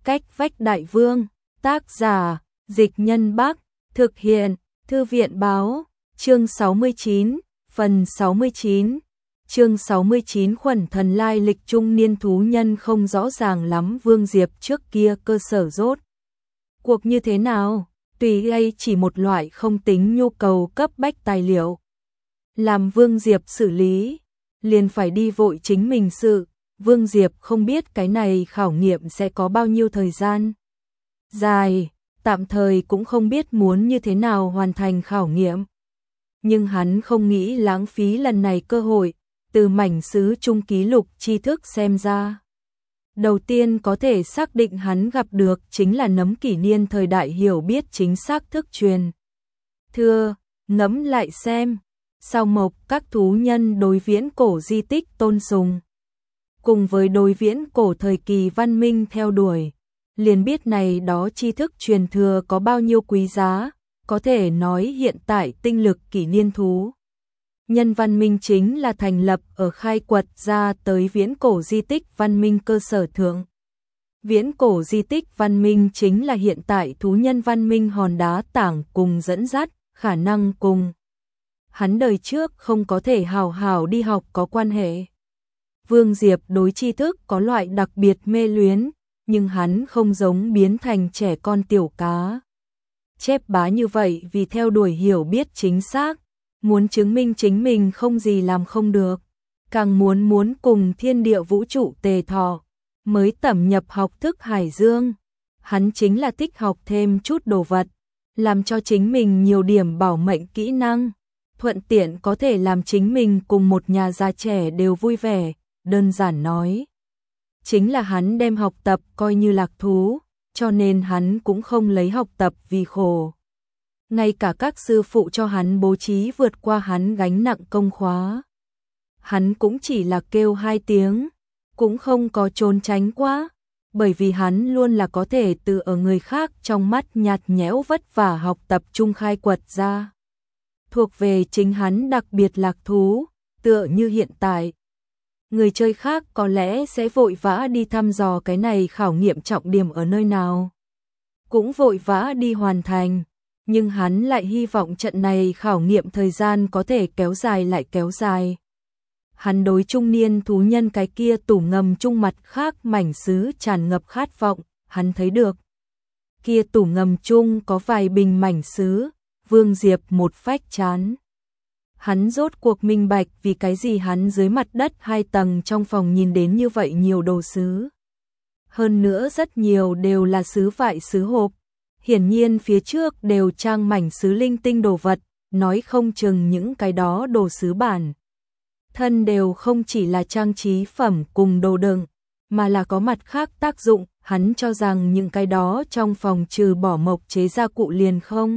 Cách vách đại vương, tác giả, Dịch Nhân Bắc, thực hiện, Thư viện báo, chương 69, phần 69. Chương 69 Khuẩn thần lai lịch trung niên thú nhân không rõ ràng lắm Vương Diệp trước kia cơ sở rốt cuộc như thế nào, tùy đây chỉ một loại không tính nhu cầu cấp bách tài liệu. Làm Vương Diệp xử lý, liền phải đi vội chính mình sự, Vương Diệp không biết cái này khảo nghiệm sẽ có bao nhiêu thời gian dài, tạm thời cũng không biết muốn như thế nào hoàn thành khảo nghiệm. Nhưng hắn không nghĩ lãng phí lần này cơ hội, từ mảnh sứ trung ký lục tri thức xem ra. Đầu tiên có thể xác định hắn gặp được chính là nấm kỷ niên thời đại hiểu biết chính xác thức truyền. Thưa, ngẫm lại xem, sao mộc các thú nhân đối viễn cổ di tích tôn sùng, cùng với đối viễn cổ thời kỳ văn minh theo đuổi, liền biết này đó tri thức truyền thừa có bao nhiêu quý giá, có thể nói hiện tại tinh lực kỷ niên thú nhân văn minh chính là thành lập ở khai quật ra tới viễn cổ di tích văn minh cơ sở thượng. Viễn cổ di tích văn minh chính là hiện tại thú nhân văn minh hòn đá tảng cùng dẫn dắt, khả năng cùng hắn đời trước không có thể hào hào đi học có quan hệ. Vương Diệp đối tri thức có loại đặc biệt mê luyến, nhưng hắn không giống biến thành trẻ con tiểu cá chép bá như vậy vì theo đuổi hiểu biết chính xác, muốn chứng minh chính mình không gì làm không được, càng muốn cùng thiên địa vũ trụ tề thọ, mới tẩm nhập học thức hải dương. Hắn chính là thích học thêm chút đồ vật, làm cho chính mình nhiều điểm bảo mệnh kỹ năng, thuận tiện có thể làm chính mình cùng một nhà già trẻ đều vui vẻ, đơn giản nói. Chính là hắn đem học tập coi như lạc thú, cho nên hắn cũng không lấy học tập vì khổ. Ngay cả các sư phụ cho hắn bố trí vượt qua hắn gánh nặng công khóa, hắn cũng chỉ là kêu 2 tiếng, cũng không có trốn tránh quá, bởi vì hắn luôn là có thể từ ở người khác trong mắt nhạt nhẽo vất vả học tập trung khai quật ra. Thuộc về chính hắn đặc biệt lạc thú, tựa như hiện tại. Người chơi khác có lẽ sẽ vội vã đi thăm dò cái này khảo nghiệm trọng điểm ở nơi nào, cũng vội vã đi hoàn thành. Nhưng hắn lại hy vọng trận này khảo nghiệm thời gian có thể kéo dài lại kéo dài. Hắn đối trung niên thú nhân cái kia tủ ngầm chung mặt khác mảnh sứ tràn ngập khát vọng, hắn thấy được. Kia tủ ngầm chung có vài bình mảnh sứ, Vương Diệp một phách chán. Hắn rốt cuộc minh bạch vì cái gì hắn dưới mặt đất 2 tầng trong phòng nhìn đến như vậy nhiều đồ sứ. Hơn nữa rất nhiều đều là sứ vại sứ hộp. Hiển nhiên phía trước đều trang mảnh sứ linh tinh đồ vật, nói không chừng những cái đó đồ sứ bản thân đều không chỉ là trang trí phẩm cùng đồ đựng, mà là có mặt khác tác dụng. Hắn cho rằng những cái đó trong phòng trừ bỏ mộc chế gia cụ liền không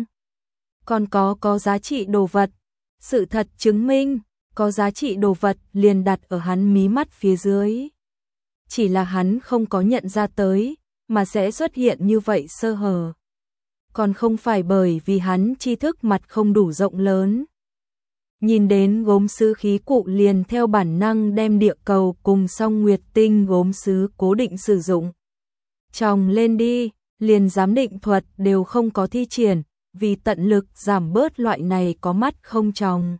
còn có giá trị đồ vật. Sự thật chứng minh, có giá trị đồ vật liền đặt ở hắn mí mắt phía dưới. Chỉ là hắn không có nhận ra tới, mà sẽ xuất hiện như vậy sơ hở. Còn không phải bởi vì hắn tri thức mặt không đủ rộng lớn. Nhìn đến gốm sứ khí cụ liền theo bản năng đem địa cầu cùng song nguyệt tinh gốm sứ cố định sử dụng. Trồng lên đi, liền giám định thuật đều không có thi triển, vì tận lực giảm bớt loại này có mắt không tròng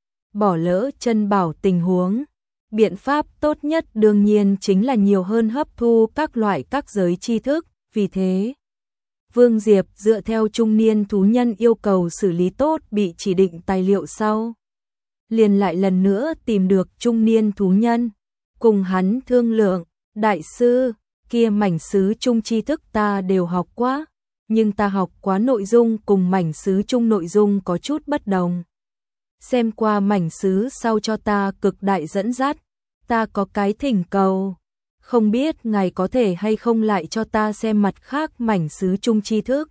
bỏ lỡ chân bảo tình huống. Biện pháp tốt nhất đương nhiên chính là nhiều hơn hấp thu các loại các giới tri thức, vì thế Vương Diệp dựa theo trung niên thú nhân yêu cầu xử lý tốt bị chỉ định tài liệu sau. Liền lại lần nữa tìm được trung niên thú nhân, cùng hắn thương lượng, đại sư, kia mảnh sứ trung tri thức ta đều học quá, nhưng ta học quá nội dung cùng mảnh sứ trung nội dung có chút bất đồng. Xem qua mảnh sứ sau cho ta cực đại dẫn dắt, ta có cái thỉnh cầu. Không biết ngài có thể hay không lại cho ta xem mặt khác mảnh sứ trung tri thức.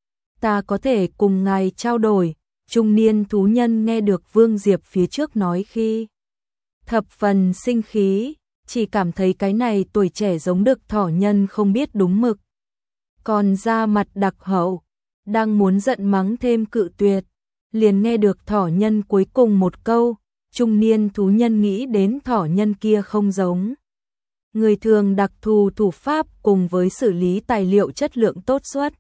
Ta có thể cùng ngài trao đổi. Trung niên thú nhân nghe được Vương Diệp phía trước nói khi thập phần sinh khí, chỉ cảm thấy cái này tuổi trẻ giống đực thỏ nhân không biết đúng mực. Còn ra mặt đặc hậu, đang muốn giận mắng thêm cự tuyệt, liền nghe được thỏ nhân cuối cùng một câu. Trung niên thú nhân nghĩ đến thỏ nhân kia không giống người thường đặc thù thủ pháp cùng với xử lý tài liệu chất lượng tốt xuất.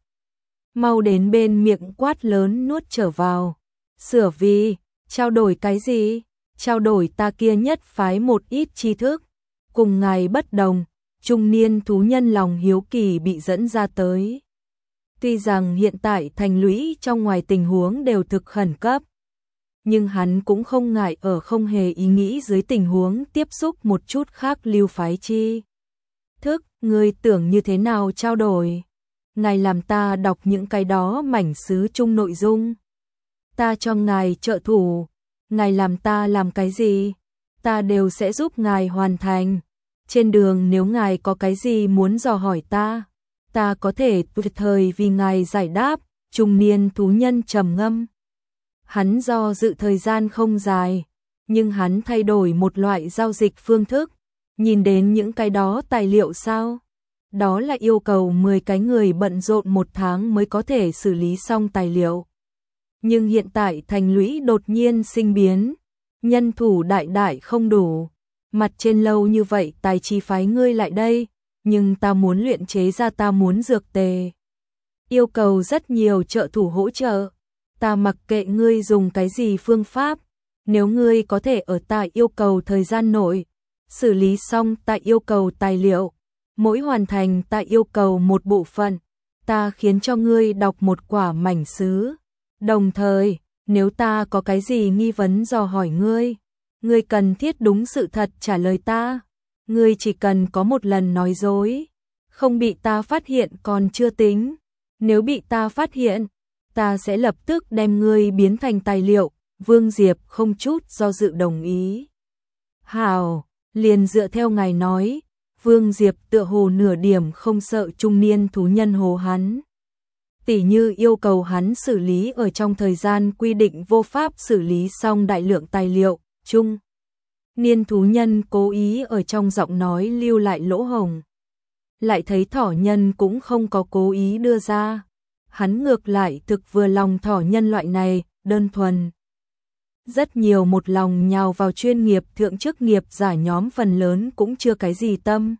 Mau đến bên miệng quát lớn nuốt trở vào. Sửa vì, trao đổi cái gì? Trao đổi ta kia nhất phái một ít tri thức. Cùng ngài bất đồng, trung niên thú nhân lòng hiếu kỳ bị dẫn ra tới. Tuy rằng hiện tại thành lũy trong ngoài tình huống đều thực khẩn cấp, nhưng hắn cũng không ngại ở không hề ý nghĩ dưới tình huống tiếp xúc một chút khác lưu phái chi thức. Ngươi tưởng như thế nào trao đổi? Ngài làm ta đọc những cái đó mảnh sứ chung nội dung. Ta cho ngài trợ thủ. Ngài làm ta làm cái gì? Ta đều sẽ giúp ngài hoàn thành. Trên đường nếu ngài có cái gì muốn dò hỏi ta có thể tuyệt thời vì ngài giải đáp. Trung niên thú nhân trầm ngâm. Hắn do dự thời gian không dài, nhưng hắn thay đổi một loại giao dịch phương thức. Nhìn đến những cái đó tài liệu sao? Đó là yêu cầu 10 cái người bận rộn 1 tháng mới có thể xử lý xong tài liệu. Nhưng hiện tại thành lũy đột nhiên sinh biến, nhân thủ đại không đủ. Mặt trên lâu như vậy tài chi phái ngươi lại đây, nhưng ta muốn luyện chế ra ta muốn dược tề. Yêu cầu rất nhiều trợ thủ hỗ trợ. Ta mặc kệ ngươi dùng cái gì phương pháp, nếu ngươi có thể ở ta yêu cầu thời gian nội, xử lý xong ta yêu cầu tài liệu, mỗi hoàn thành ta yêu cầu một bộ phận, ta khiến cho ngươi đọc một quả mảnh sứ. Đồng thời, nếu ta có cái gì nghi vấn dò hỏi ngươi cần thiết đúng sự thật trả lời ta. Ngươi chỉ cần có một lần nói dối, không bị ta phát hiện còn chưa tính. Nếu bị ta phát hiện, ta sẽ lập tức đem ngươi biến thành tài liệu. Vương Diệp không chút do dự đồng ý. Hảo, liền dựa theo ngài nói. Vương Diệp tựa hồ nửa điểm không sợ trung niên thú nhân hồ hắn. Tỉ như yêu cầu hắn xử lý ở trong thời gian quy định vô pháp xử lý xong đại lượng tài liệu. Trung niên thú nhân cố ý ở trong giọng nói lưu lại lỗ hổng. Lại thấy thỏ nhân cũng không có cố ý đưa ra. Hắn ngược lại thực vừa lòng thỏ nhân loại này, đơn thuần. Rất nhiều một lòng nhào vào chuyên nghiệp thượng chức nghiệp giả nhóm phần lớn cũng chưa cái gì tâm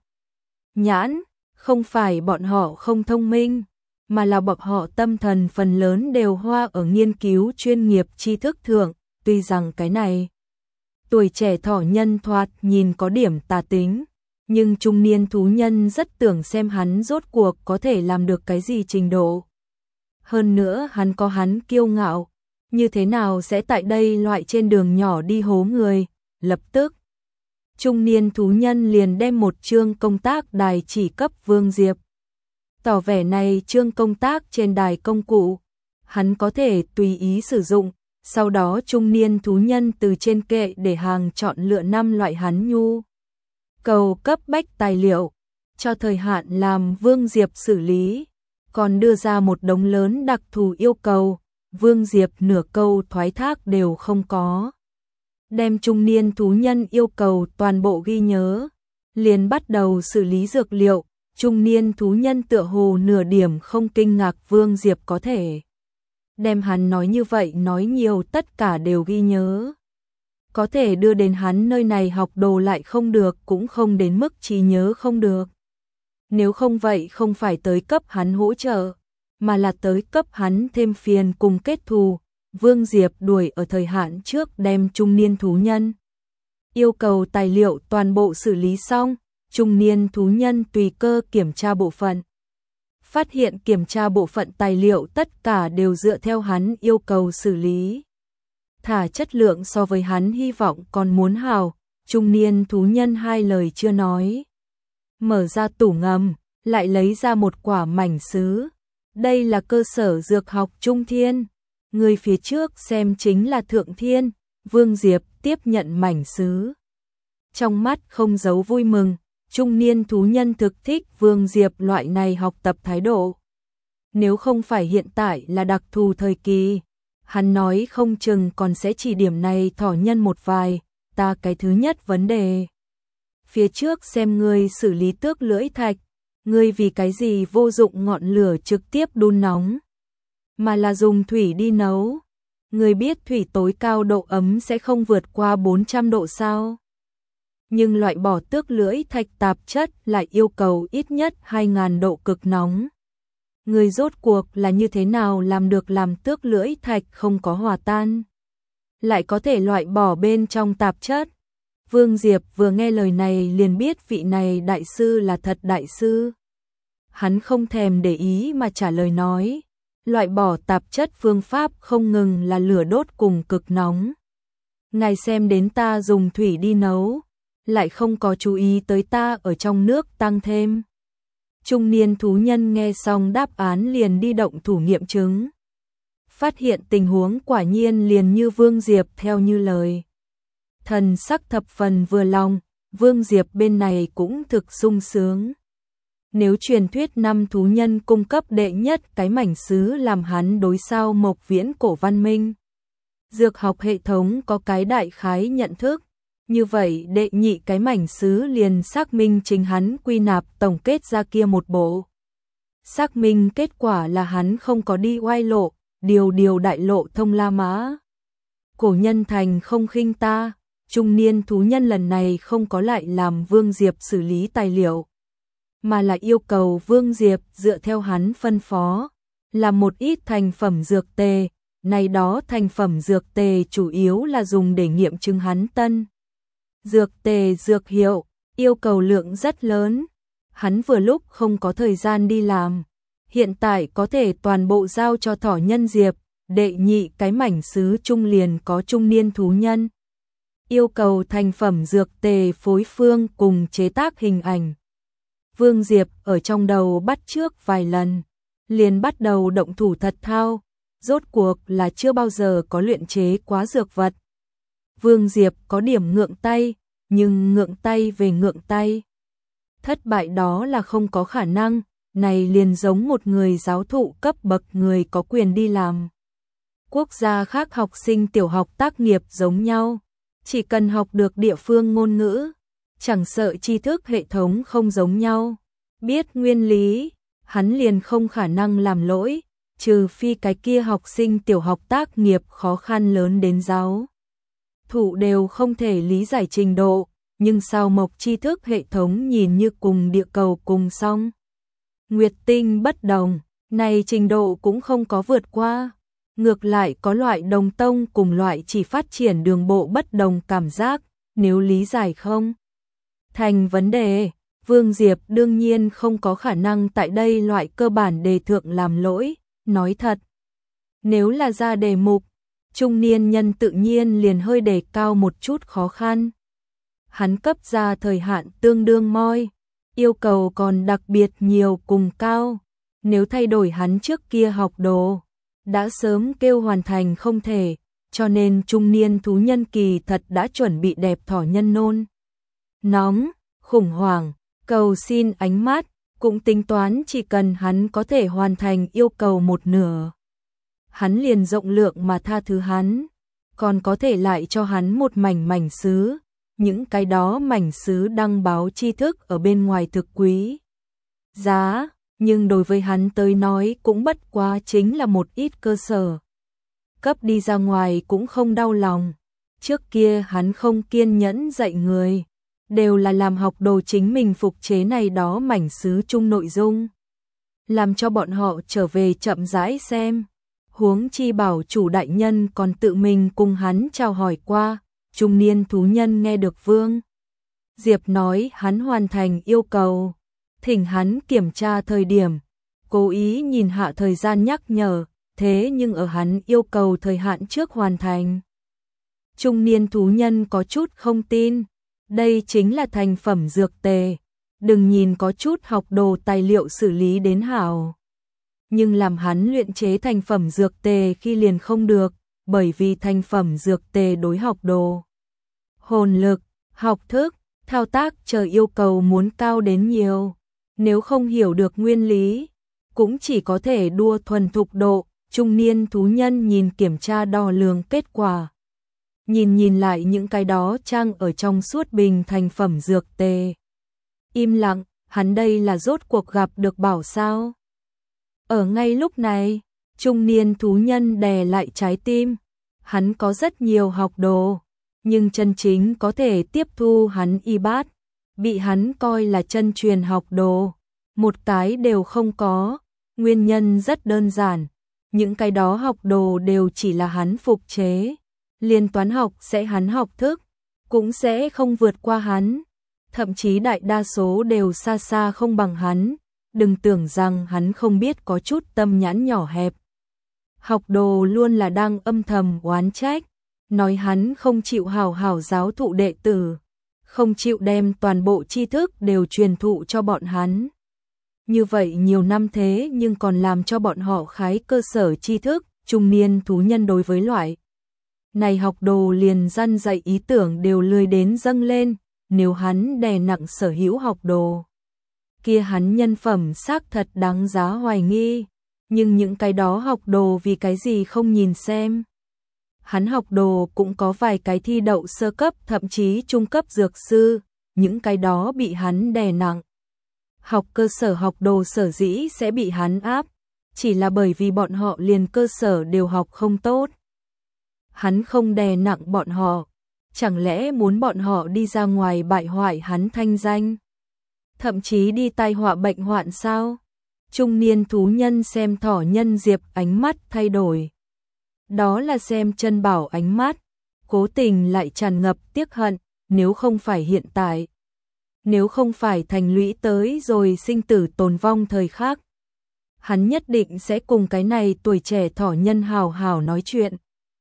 nhãn, không phải bọn họ không thông minh, mà là bọn họ tâm thần phần lớn đều hoa ở nghiên cứu chuyên nghiệp tri thức thượng. Tuy rằng cái này tuổi trẻ thỏ nhân thoạt nhìn có điểm tà tính, nhưng trung niên thú nhân rất tưởng xem hắn rốt cuộc có thể làm được cái gì trình độ. Hơn nữa hắn có hắn kiêu ngạo, như thế nào sẽ tại đây loại trên đường nhỏ đi hố người. Lập tức, trung niên thú nhân liền đem một chương công tác đài chỉ cấp Vương Diệp. Tỏ vẻ này chương công tác trên đài công cụ, hắn có thể tùy ý sử dụng. Sau đó trung niên thú nhân từ trên kệ để hàng chọn lựa 5 loại hắn nhu cầu cấp bách tài liệu, cho thời hạn làm Vương Diệp xử lý, còn đưa ra một đống lớn đặc thù yêu cầu. Vương Diệp nửa câu thoái thác đều không có. Đem trung niên thú nhân yêu cầu toàn bộ ghi nhớ, liền bắt đầu xử lý dược liệu. Trung niên thú nhân tựa hồ nửa điểm không kinh ngạc Vương Diệp có thể đem hắn nói như vậy nói nhiều tất cả đều ghi nhớ. Có thể đưa đến hắn nơi này học đồ lại không được, cũng không đến mức trí nhớ không được. Nếu không vậy không phải tới cấp hắn hỗ trợ, mà là tới cấp hắn thêm phiền cùng kết thù. Vương Diệp đuổi ở thời hạn trước đem trung niên thú nhân yêu cầu tài liệu toàn bộ xử lý xong. Trung niên thú nhân tùy cơ kiểm tra bộ phận, phát hiện kiểm tra bộ phận tài liệu tất cả đều dựa theo hắn yêu cầu xử lý, thả chất lượng so với hắn hy vọng còn muốn hào. Trung niên thú nhân hai lời chưa nói, mở ra tủ ngầm, lại lấy ra một quả mảnh sứ. Đây là cơ sở dược học trung thiên, người phía trước xem chính là thượng thiên. Vương Diệp tiếp nhận mảnh sứ, trong mắt không giấu vui mừng. Trung niên thú nhân thực thích Vương Diệp loại này học tập thái độ. Nếu không phải hiện tại là đặc thù thời kỳ, hắn nói không chừng còn sẽ chỉ điểm này thỏ nhân một vài. Ta cái thứ nhất vấn đề phía trước xem ngươi xử lý tước lưỡi thạch, ngươi vì cái gì vô dụng ngọn lửa trực tiếp đun nóng, mà là dùng thủy đi nấu. Ngươi biết thủy tối cao độ ấm sẽ không vượt qua 400 độ sao? Nhưng loại bỏ tước lưỡi thạch tạp chất lại yêu cầu ít nhất 2.000 độ cực nóng. Người rốt cuộc là như thế nào làm được làm tước lưỡi thạch không có hòa tan, lại có thể loại bỏ bên trong tạp chất? Vương Diệp vừa nghe lời này liền biết vị này đại sư là thật đại sư. Hắn không thèm để ý mà trả lời nói, loại bỏ tạp chất phương pháp không ngừng là lửa đốt cùng cực nóng. Ngài xem đến ta dùng thủy đi nấu, lại không có chú ý tới ta ở trong nước tăng thêm. Trung niên thú nhân nghe xong đáp án liền đi động thủ nghiệm chứng. Phát hiện tình huống quả nhiên liền như Vương Diệp theo như lời. Thần sắc thập phần vừa lòng, Vương Diệp bên này cũng thực sung sướng. Nếu truyền thuyết 5 thú nhân cung cấp đệ nhất cái mảnh sứ làm hắn đối sao Mộc Viễn cổ văn minh, dược học hệ thống có cái đại khái nhận thức, như vậy đệ nhị cái mảnh sứ liền xác minh chính hắn quy nạp tổng kết ra kia một bộ. Xác minh kết quả là hắn không có đi oai lộ, điều đại lộ thông La Mã. Cổ nhân thành không khinh ta, trung niên thú nhân lần này không có lại làm Vương Diệp xử lý tài liệu, mà là yêu cầu Vương Diệp dựa theo hắn phân phó, làm một ít thành phẩm dược tề, này đó thành phẩm dược tề chủ yếu là dùng để nghiệm chứng hắn tân. Dược tề dược hiệu, yêu cầu lượng rất lớn, hắn vừa lúc không có thời gian đi làm, hiện tại có thể toàn bộ giao cho Thỏ Nhân Diệp, đệ nhị cái mảnh sứ trung liền có trung niên thú nhân. Yêu cầu thành phẩm dược tề phối phương cùng chế tác hình ảnh. Vương Diệp ở trong đầu bắt chước vài lần, liền bắt đầu động thủ thật thao, rốt cuộc là chưa bao giờ có luyện chế quá dược vật. Vương Diệp có điểm ngượng tay, nhưng ngượng tay về ngượng tay. Thất bại đó là không có khả năng, này liền giống một người giáo thụ cấp bậc người có quyền đi làm. Quốc gia khác học sinh tiểu học tác nghiệp giống nhau, chỉ cần học được địa phương ngôn ngữ, chẳng sợ tri thức hệ thống không giống nhau, biết nguyên lý, hắn liền không khả năng làm lỗi, trừ phi cái kia học sinh tiểu học tác nghiệp khó khăn lớn đến giáo thụ đều không thể lý giải trình độ, nhưng sao Mộc tri thức hệ thống nhìn như cùng địa cầu cùng song Nguyệt tinh bất đồng, này trình độ cũng không có vượt qua, ngược lại có loại đồng tông cùng loại chỉ phát triển đường bộ bất đồng cảm giác, nếu lý giải không thành vấn đề, Vương Diệp đương nhiên không có khả năng tại đây loại cơ bản đề thượng làm lỗi, nói thật. Nếu là ra đề mục, trung niên nhân tự nhiên liền hơi đề cao một chút khó khăn. Hắn cấp ra thời hạn tương đương moi, yêu cầu còn đặc biệt nhiều cùng cao, nếu thay đổi hắn trước kia học đồ, đã sớm kêu hoàn thành không thể, cho nên trung niên thú nhân kỳ thật đã chuẩn bị đẹp thỏ nhân nôn. Nóng, khủng hoảng, cầu xin ánh mắt, cũng tính toán chỉ cần hắn có thể hoàn thành yêu cầu một nửa. Hắn liền rộng lượng mà tha thứ hắn, còn có thể lại cho hắn một mảnh sứ, những cái đó mảnh sứ đăng báo tri thức ở bên ngoài thực quý giá, nhưng đối với hắn tới nói cũng bất quá chính là một ít cơ sở. Cấp đi ra ngoài cũng không đau lòng, trước kia hắn không kiên nhẫn dạy người, đều là làm học đồ chính mình phục chế này đó mảnh sứ chung nội dung, làm cho bọn họ trở về chậm rãi xem. Huống chi bảo chủ đại nhân còn tự mình cùng hắn chào hỏi qua, trung niên thú nhân nghe được Vương Diệp nói hắn hoàn thành yêu cầu, thỉnh hắn kiểm tra thời điểm, cố ý nhìn hạ thời gian nhắc nhở, thế nhưng ở hắn yêu cầu thời hạn trước hoàn thành. Trung niên thú nhân có chút không tin, đây chính là thành phẩm dược tề, đừng nhìn có chút học đồ tài liệu xử lý đến hảo. Nhưng làm hắn luyện chế thành phẩm dược tề khi liền không được, bởi vì thành phẩm dược tề đối học đồ. Hồn lực, học thức, thao tác chờ yêu cầu muốn cao đến nhiều, nếu không hiểu được nguyên lý, cũng chỉ có thể đua thuần thục độ. Trung niên thú nhân nhìn kiểm tra đo lường kết quả. Nhìn lại những cái đó trang ở trong suốt bình thành phẩm dược tề. Im lặng, hắn đây là rốt cuộc gặp được bảo sao. Ở ngay lúc này, trung niên thú nhân đè lại trái tim. Hắn có rất nhiều học đồ, nhưng chân chính có thể tiếp thu hắn y bát, bị hắn coi là chân truyền học đồ, một cái đều không có. Nguyên nhân rất đơn giản, những cái đó học đồ đều chỉ là hắn phục chế, liên toán học sẽ hắn học thức, cũng sẽ không vượt qua hắn, thậm chí đại đa số đều xa xa không bằng hắn, đừng tưởng rằng hắn không biết có chút tâm nhãn nhỏ hẹp. Học đồ luôn là đang âm thầm oán trách, nói hắn không chịu hảo hảo giáo thụ đệ tử, không chịu đem toàn bộ tri thức đều truyền thụ cho bọn hắn. Như vậy nhiều năm thế nhưng còn làm cho bọn họ khái cơ sở tri thức, trung niên thú nhân đối với loại này học đồ liền răn dạy ý tưởng đều lười đến dâng lên, nếu hắn đè nặng sở hữu học đồ. Kia hắn nhân phẩm xác thật đáng giá hoài nghi, nhưng những cái đó học đồ vì cái gì không nhìn xem. Hắn học đồ cũng có vài cái thi đậu sơ cấp thậm chí trung cấp dược sư, những cái đó bị hắn đè nặng. Học cơ sở học đồ sở dĩ sẽ bị hắn áp, chỉ là bởi vì bọn họ liền cơ sở đều học không tốt. Hắn không đè nặng bọn họ, chẳng lẽ muốn bọn họ đi ra ngoài bại hoại hắn thanh danh, thậm chí đi tai họa bệnh hoạn sao? Trung niên thú nhân xem thỏ nhân Diệp ánh mắt thay đổi. Đó là xem chân bảo ánh mắt, cố tình lại tràn ngập tiếc hận, nếu không phải hiện tại, nếu không phải thành lũy tới rồi sinh tử tồn vong thời khắc, hắn nhất định sẽ cùng cái này tuổi trẻ thỏ nhân hào hào nói chuyện.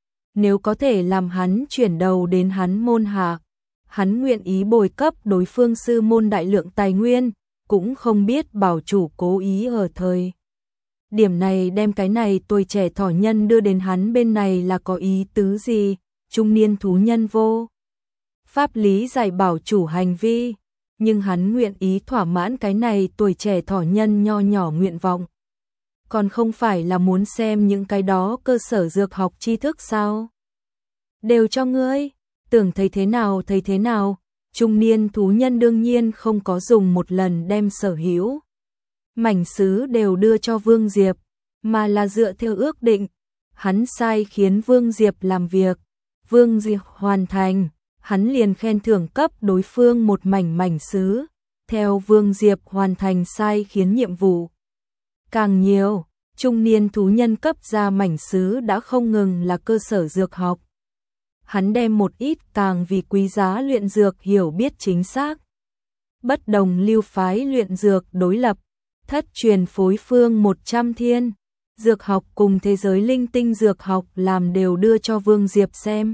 Nếu có thể làm hắn chuyển đầu đến hắn môn hạ, hắn nguyện ý bồi cấp đối phương sư môn đại lượng tài nguyên, cũng không biết bảo chủ cố ý ở thời điểm này đem cái này tuổi trẻ thỏ nhân đưa đến hắn bên này là có ý tứ gì? Trung niên thú nhân vô pháp lý giải bảo chủ hành vi, nhưng hắn nguyện ý thỏa mãn cái này tuổi trẻ thỏ nhân nho nhỏ nguyện vọng. Còn không phải là muốn xem những cái đó cơ sở dược học tri thức sao? Đều cho ngươi, tưởng thấy thế nào, trung niên thú nhân đương nhiên không có dùng một lần đem sở hữu mảnh sứ đều đưa cho Vương Diệp, mà là dựa theo ước định, hắn sai khiến Vương Diệp làm việc, Vương Diệp hoàn thành, hắn liền khen thưởng cấp đối phương một mảnh sứ, theo Vương Diệp hoàn thành sai khiến nhiệm vụ. Càng nhiều, trung niên thú nhân cấp ra mảnh sứ đã không ngừng là cơ sở dược học. Hắn đem một ít càng vì quý giá luyện dược hiểu biết chính xác. Bất đồng lưu phái luyện dược đối lập, thất truyền phối phương 100 thiên, dược học cùng thế giới linh tinh dược học làm đều đưa cho Vương Diệp xem.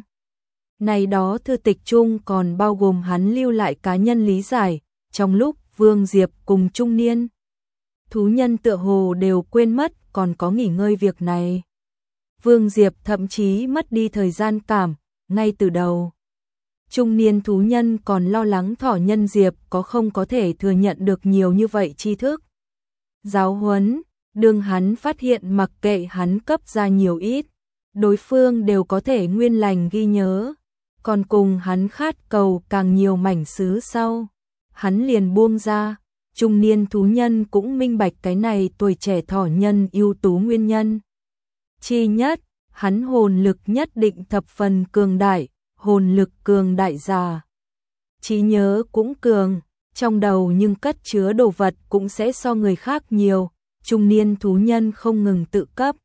Này đó thư tịch chung còn bao gồm hắn lưu lại cá nhân lý giải, trong lúc Vương Diệp cùng trung niên thú nhân tựa hồ đều quên mất còn có nghỉ ngơi việc này. Vương Diệp thậm chí mất đi thời gian cảm, ngay từ đầu. Trung niên thú nhân còn lo lắng thỏ nhân Diệp không có thể thừa nhận được nhiều như vậy tri thức. Giáo huấn, đương hắn phát hiện mặc kệ hắn cấp ra nhiều ít, đối phương đều có thể nguyên lành ghi nhớ, còn cùng hắn khát cầu càng nhiều mảnh sứ sau. Hắn liền buông ra, trung niên thú nhân cũng minh bạch cái này tuổi trẻ thỏ nhân ưu tú nguyên nhân. Chi nhất, hắn hồn lực nhất định thập phần cường đại, hồn lực cường đại già. Trí nhớ cũng cường, trong đầu nhưng cất chứa đồ vật cũng sẽ so người khác nhiều, trung niên thú nhân không ngừng tự cấp.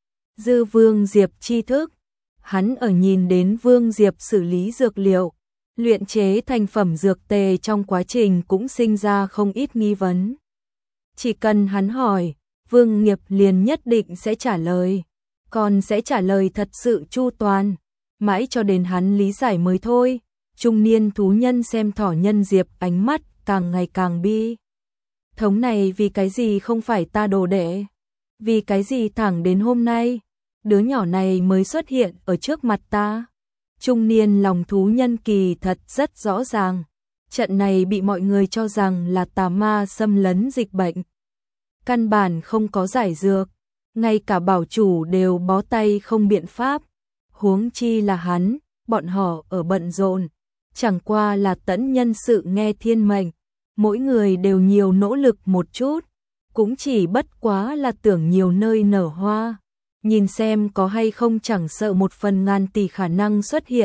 Dư Vương Diệp tri thức, hắn ở nhìn đến Vương Diệp xử lý dược liệu, luyện chế thành phẩm dược tề trong quá trình cũng sinh ra không ít nghi vấn. Chỉ cần hắn hỏi, Vương Nghiệp liền nhất định sẽ trả lời, còn sẽ trả lời thật sự chu toàn, mãi cho đến hắn lý giải mới thôi. Trung niên thú nhân xem thỏ nhân Diệp ánh mắt càng ngày càng bi. Thống này vì cái gì không phải ta đồ đệ? Vì cái gì thẳng đến hôm nay, đứa nhỏ này mới xuất hiện ở trước mặt ta? Trung niên lòng thú nhân kỳ thật rất rõ ràng. Trận này bị mọi người cho rằng là tà ma xâm lấn dịch bệnh. Căn bản không có giải dược, ngay cả bảo chủ đều bó tay không biện pháp. Huống chi là hắn, bọn họ ở bận rộn, chẳng qua là tẫn nhân sự nghe thiên mệnh, mỗi người đều nhiều nỗ lực một chút, cũng chỉ bất quá là tưởng nhiều nơi nở hoa, nhìn xem có hay không chẳng sợ một phần ngàn tỷ khả năng xuất hiện,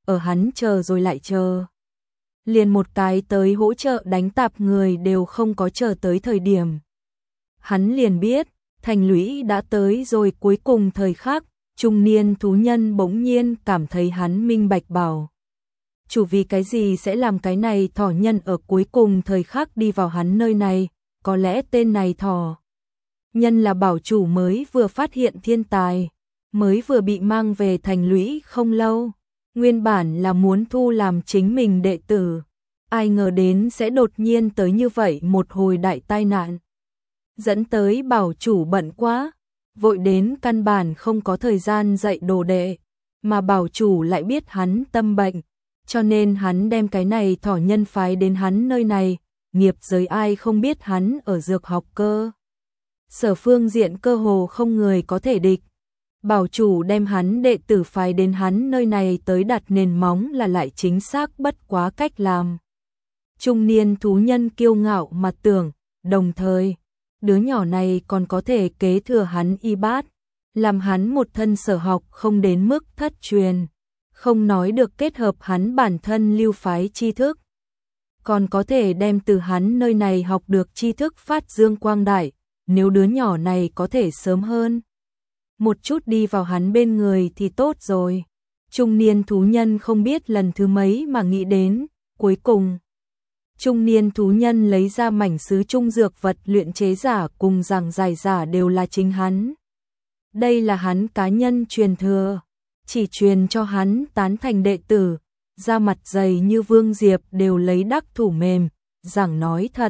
ở hắn chờ rồi lại chờ. Liền một cái tới hỗ trợ đánh tạp người đều không có chờ tới thời điểm. Hắn liền biết, thành lũy đã tới rồi. Cuối cùng thời khắc, trung niên thú nhân bỗng nhiên cảm thấy hắn minh bạch bảo. Chủ vì cái gì sẽ làm cái này thỏ nhân ở cuối cùng thời khắc đi vào hắn nơi này, có lẽ tên này thỏ nhân là bảo chủ mới vừa phát hiện thiên tài, mới vừa bị mang về thành lũy không lâu, nguyên bản là muốn thu làm chính mình đệ tử, ai ngờ đến sẽ đột nhiên tới như vậy một hồi đại tai nạn. Dẫn tới bảo chủ bận quá, vội đến căn bản không có thời gian dạy đồ đệ, mà bảo chủ lại biết hắn tâm bệnh, cho nên hắn đem cái này thỏ nhân phái đến hắn nơi này, nghiệp giới ai không biết hắn ở dược học cơ. Sở phương diện cơ hồ không người có thể địch. Bảo chủ đem hắn đệ tử phái đến hắn nơi này tới đặt nền móng là lại chính xác bất quá cách làm. Trung niên thú nhân kiêu ngạo mà tưởng, đồng thời, đứa nhỏ này còn có thể kế thừa hắn y bát, làm hắn một thân sở học không đến mức thất truyền, không nói được kết hợp hắn bản thân lưu phái tri thức. Còn có thể đem từ hắn nơi này học được tri thức phát dương quang đại, nếu đứa nhỏ này có thể sớm hơn một chút đi vào hắn bên người thì tốt rồi. Trung niên thú nhân không biết lần thứ mấy mà nghĩ đến, cuối cùng. Trung niên thú nhân lấy ra mảnh sứ trung dược vật luyện chế giả cùng giảng giải giả đều là chính hắn. Đây là hắn cá nhân truyền thừa, chỉ truyền cho hắn tán thành đệ tử, da mặt dày như Vương Diệp đều lấy đắc thủ mềm, giảng nói thật.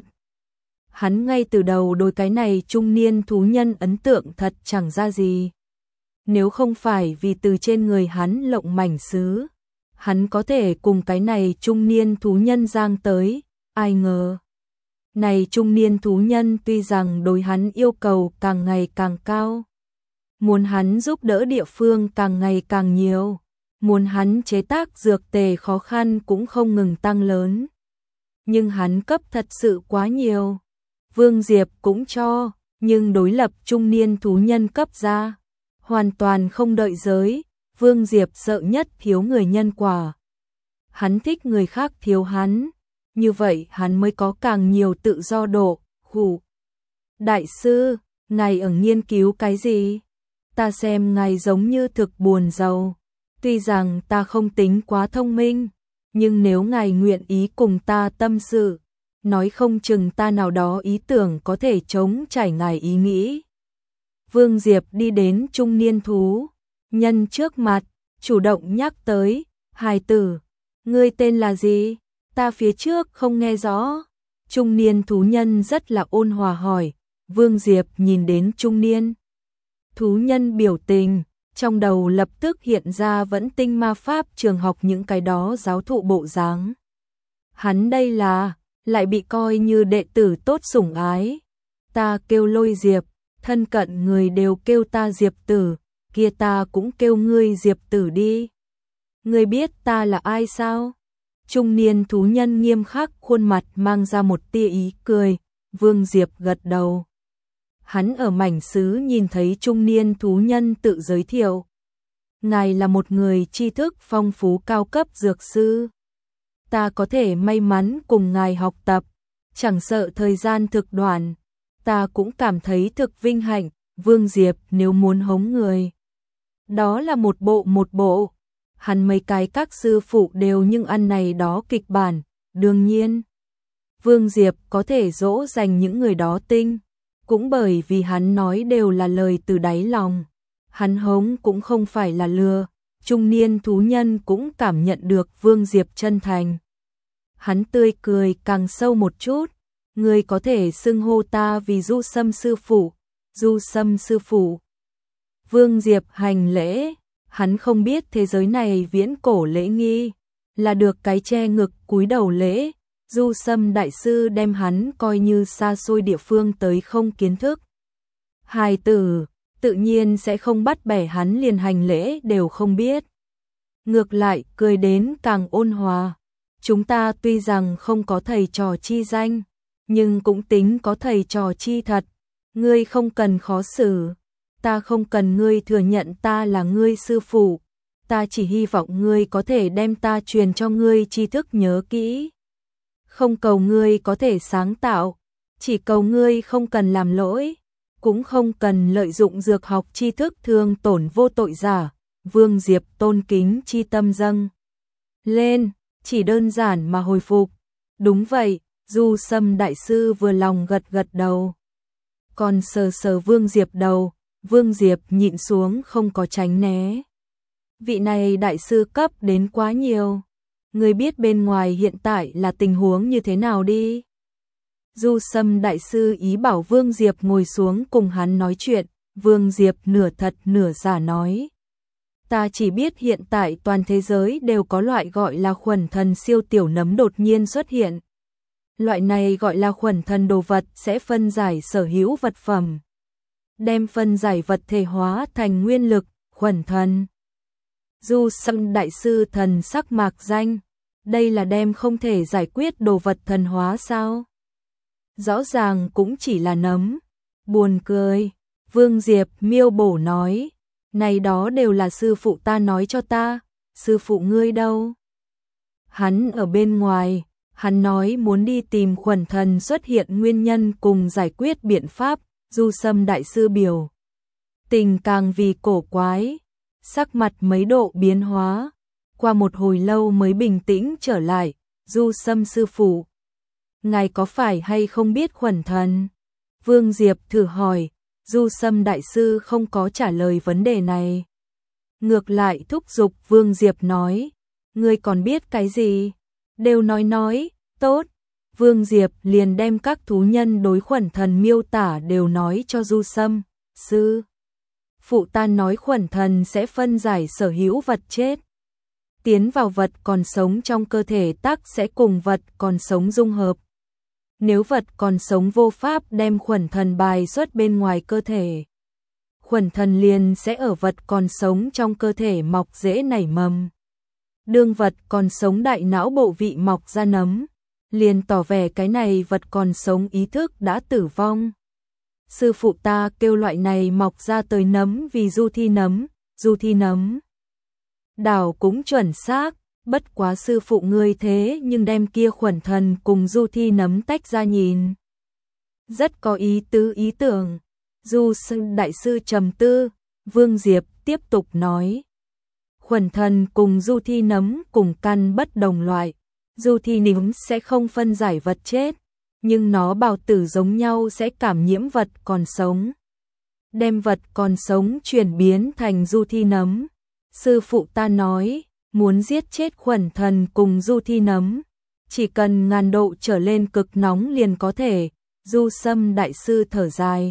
Hắn ngay từ đầu đối cái này trung niên thú nhân ấn tượng thật chẳng ra gì. Nếu không phải vì từ trên người hắn lộng mảnh sứ, hắn có thể cùng cái này trung niên thú nhân giang tới, ai ngờ. Này trung niên thú nhân tuy rằng đối hắn yêu cầu càng ngày càng cao, muốn hắn giúp đỡ địa phương càng ngày càng nhiều, muốn hắn chế tác dược tề khó khăn cũng không ngừng tăng lớn. Nhưng hắn cấp thật sự quá nhiều. Vương Diệp cũng cho, nhưng đối lập trung niên thú nhân cấp ra, hoàn toàn không đợi giới. Vương Diệp sợ nhất thiếu người nhân quả. Hắn thích người khác thiếu hắn, như vậy hắn mới có càng nhiều tự do độ. Hủ đại sư, ngài ở nghiên cứu cái gì? Ta xem ngài giống như thực buồn rầu. Tuy rằng ta không tính quá thông minh, nhưng nếu ngài nguyện ý cùng ta tâm sự, nói không chừng ta nào đó ý tưởng có thể chống trải ngài ý nghĩ. Vương Diệp đi đến trung niên thú nhân trước mặt, chủ động nhắc tới, hài tử, ngươi tên là gì? Ta phía trước không nghe rõ. Trung niên thú nhân rất là ôn hòa hỏi. Vương Diệp nhìn đến trung niên thú nhân biểu tình, trong đầu lập tức hiện ra vẫn tinh ma pháp trường học những cái đó giáo thụ bộ dáng. Hắn đây là, lại bị coi như đệ tử tốt sủng ái. Ta kêu Lôi Diệp, thân cận người đều kêu ta Diệp tử, kia ta cũng kêu ngươi Diệp tử đi. Ngươi biết ta là ai sao? Trung niên thú nhân nghiêm khắc khuôn mặt mang ra một tia ý cười, Vương Diệp gật đầu. Hắn ở mảnh sứ nhìn thấy trung niên thú nhân tự giới thiệu. Ngài là một người tri thức phong phú cao cấp dược sư. Ta có thể may mắn cùng ngài học tập, chẳng sợ thời gian thực đoạn. Ta cũng cảm thấy thực vinh hạnh. Vương Diệp nếu muốn hống người, đó là một bộ. Hắn mấy cái các sư phụ đều nhưng ăn này đó kịch bản, đương nhiên. Vương Diệp có thể dỗ dành những người đó tinh, cũng bởi vì hắn nói đều là lời từ đáy lòng. Hắn hống cũng không phải là lừa, trung niên thú nhân cũng cảm nhận được Vương Diệp chân thành. Hắn tươi cười càng sâu một chút, người có thể xưng hô ta vì Du Sâm sư phụ, Du Sâm sư phụ. Vương Diệp hành lễ, hắn không biết thế giới này viễn cổ lễ nghi, là được cái che ngực cúi đầu lễ. Du Sâm đại sư đem hắn coi như xa xôi địa phương tới không kiến thức. Hài tử, tự nhiên sẽ không bắt bẻ hắn liền hành lễ đều không biết. Ngược lại, cười đến càng ôn hòa. Chúng ta tuy rằng không có thầy trò chi danh, nhưng cũng tính có thầy trò chi thật. Ngươi không cần khó xử, ta không cần ngươi thừa nhận ta là ngươi sư phụ. ta chỉ hy vọng ngươi có thể đem ta truyền cho ngươi tri thức nhớ kỹ. Không cầu ngươi có thể sáng tạo, chỉ cầu ngươi không cần làm lỗi, cũng không cần lợi dụng dược học tri thức thương tổn vô tội giả. Vương Diệp tôn kính chi tâm dâng lên, chỉ đơn giản mà hồi phục. Đúng vậy, Du Sâm đại sư vừa lòng gật gật đầu. Còn sờ sờ Vương Diệp đầu, Vương Diệp nhịn xuống không có tránh né. Vị này đại sư cấp đến quá nhiều. Người biết bên ngoài hiện tại là tình huống như thế nào đi. Du Sâm đại sư ý bảo Vương Diệp ngồi xuống cùng hắn nói chuyện. Vương Diệp nửa thật nửa giả nói. Ta chỉ biết hiện tại toàn thế giới đều có loại gọi là khuẩn thần siêu tiểu nấm đột nhiên xuất hiện. Loại này gọi là khuẩn thần đồ vật sẽ phân giải sở hữu vật phẩm. Đem phân giải vật thể hóa thành nguyên lực, khuẩn thần. Du Sâm đại sư thần sắc mạc danh. Đây là đem không thể giải quyết đồ vật thần hóa sao? Rõ ràng cũng chỉ là nấm. Buồn cười. Vương Diệp miêu bổ nói. Này đó đều là sư phụ ta nói cho ta. Sư phụ ngươi đâu? Hắn ở bên ngoài. Hắn nói muốn đi tìm khuẩn thần xuất hiện nguyên nhân cùng giải quyết biện pháp. Du Sâm đại sư biểu tình càng vì cổ quái, sắc mặt mấy độ biến hóa, qua một hồi lâu mới bình tĩnh trở lại. Du Sâm sư phụ, ngài có phải hay không biết khuẩn thần? Vương Diệp thử hỏi. Du Sâm đại sư không có trả lời vấn đề này, ngược lại thúc giục Vương Diệp nói, ngươi còn biết cái gì? Đều nói, tốt. Vương Diệp liền đem các thú nhân đối khuẩn thần miêu tả đều nói cho Du Sâm. Sư phụ ta nói khuẩn thần sẽ phân giải sở hữu vật chết, tiến vào vật còn sống trong cơ thể tác sẽ cùng vật còn sống dung hợp. Nếu vật còn sống vô pháp đem khuẩn thần bài xuất bên ngoài cơ thể, khuẩn thần liền sẽ ở vật còn sống trong cơ thể mọc rễ nảy mầm. Đương vật còn sống đại não bộ vị mọc ra nấm, liền tỏ vẻ cái này vật còn sống ý thức đã tử vong. Sư phụ ta kêu loại này mọc ra tới nấm vì du thi nấm. Đảo cũng chuẩn xác, bất quá sư phụ ngươi thế nhưng đem kia khuẩn thần cùng du thi nấm tách ra nhìn. Rất có ý tưởng. Du Sâm đại sư trầm tư. Vương Diệp tiếp tục nói. Khuẩn thần cùng du thi nấm cùng căn bất đồng loại. Du thi nấm sẽ không phân giải vật chết, nhưng nó bào tử giống nhau sẽ cảm nhiễm vật còn sống, đem vật còn sống chuyển biến thành du thi nấm. Sư phụ ta nói, muốn giết chết khuẩn thần cùng du thi nấm, chỉ cần 1000 độ trở lên cực nóng liền có thể. Du Sâm đại sư thở dài,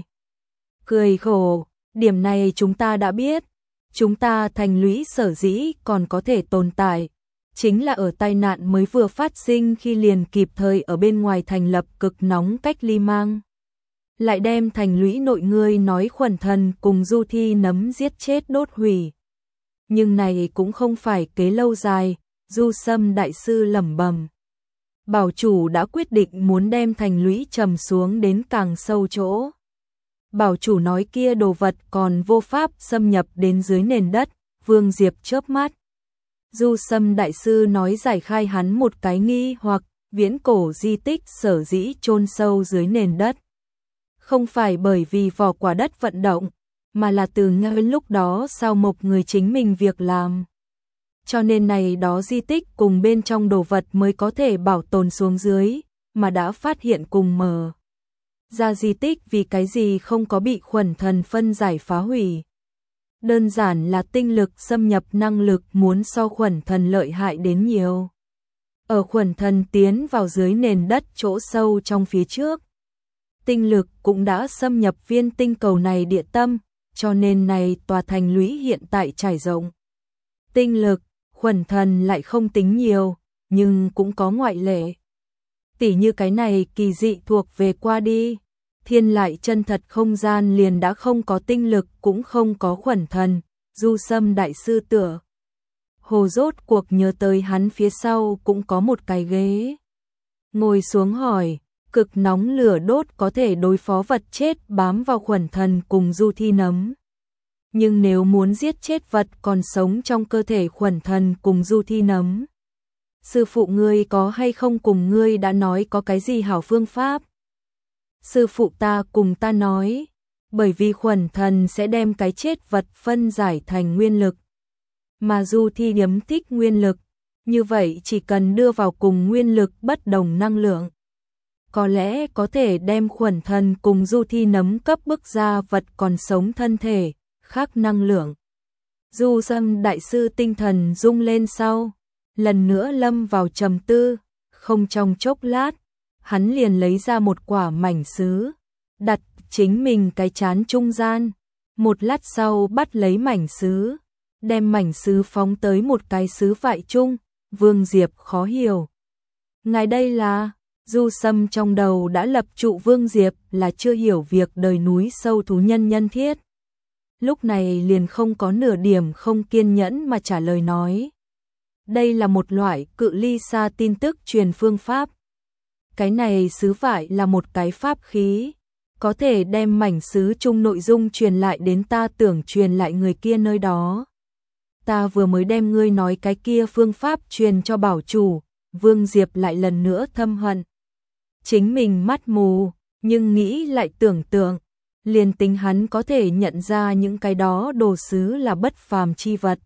cười khổ, điểm này chúng ta đã biết. Chúng ta thành lũy sở dĩ còn có thể tồn tại, chính là ở tai nạn mới vừa phát sinh khi liền kịp thời ở bên ngoài thành lập cực nóng cách ly mang. Lại đem thành lũy nội ngươi nói khuẩn thần cùng du thi nấm giết chết đốt hủy. Nhưng này cũng không phải kế lâu dài. Du Sâm đại sư lẩm bẩm. Bảo chủ đã quyết định muốn đem thành lũy trầm xuống đến càng sâu chỗ. Bảo chủ nói kia đồ vật còn vô pháp xâm nhập đến dưới nền đất. Vương Diệp chớp mắt. Du Sâm đại sư nói giải khai hắn một cái nghi hoặc, viễn cổ di tích sở dĩ chôn sâu dưới nền đất. Không phải bởi vì vỏ quả đất vận động, mà là từ ngay lúc đó sau một người chính mình việc làm. Cho nên này đó di tích cùng bên trong đồ vật mới có thể bảo tồn xuống dưới, mà đã phát hiện cùng mở ra di tích vì cái gì không có bị khuẩn thần phân giải phá hủy. Đơn giản là tinh lực xâm nhập năng lực muốn so khuẩn thần lợi hại đến nhiều. Ở khuẩn thần tiến vào dưới nền đất chỗ sâu trong phía trước, tinh lực cũng đã xâm nhập viên tinh cầu này địa tâm, cho nên này tòa thành lũy hiện tại trải rộng. Tinh lực, khuẩn thần lại không tính nhiều, nhưng cũng có ngoại lệ. Tỉ như cái này kỳ dị thuộc về qua đi, thiên lại chân thật không gian liền đã không có tinh lực cũng không có khuẩn thần. Du Sâm đại sư tựa hồ rốt cuộc nhớ tới hắn phía sau cũng có một cái ghế. Ngồi xuống hỏi, cực nóng lửa đốt có thể đối phó vật chết bám vào khuẩn thần cùng du thi nấm. nhưng nếu muốn giết chết vật còn sống trong cơ thể Khuẩn Thần cùng Du Thi Nấm, sư phụ ngươi có hay không cùng ngươi đã nói có cái gì hảo phương pháp? Sư phụ ta cùng ta nói, bởi vì Khuẩn Thần sẽ đem cái chết vật phân giải thành nguyên lực, mà Du Thi Nấm thích nguyên lực, như vậy chỉ cần đưa vào cùng nguyên lực bất đồng năng lượng, có lẽ có thể đem Khuẩn Thần cùng Du Thi Nấm cấp bức ra vật còn sống thân thể, khác năng lượng. Du Sâm đại sư tinh thần rung lên sau, lần nữa lâm vào trầm tư, không trong chốc lát, hắn liền lấy ra một quả mảnh sứ, đặt chính mình cái trán trung gian, một lát sau bắt lấy mảnh sứ, đem mảnh sứ phóng tới một cái sứ vại chung. Vương Diệp khó hiểu. Ngài đây là, Du Sâm trong đầu đã lập trụ Vương Diệp là chưa hiểu việc đời núi sâu thú nhân nhân thiết. Lúc này liền không có nửa điểm không kiên nhẫn mà trả lời nói. Đây là một loại cự ly xa tin tức truyền phương pháp. Cái này sứ vải là một cái pháp khí, có thể đem mảnh sứ chung nội dung truyền lại đến ta tưởng truyền lại người kia nơi đó. Ta vừa mới đem ngươi nói cái kia phương pháp truyền cho bảo chủ, Vương Diệp lại lần nữa thâm hận. Chính mình mắt mù, nhưng nghĩ lại tưởng tượng, liền tính hắn có thể nhận ra những cái đó đồ sứ là bất phàm chi vật.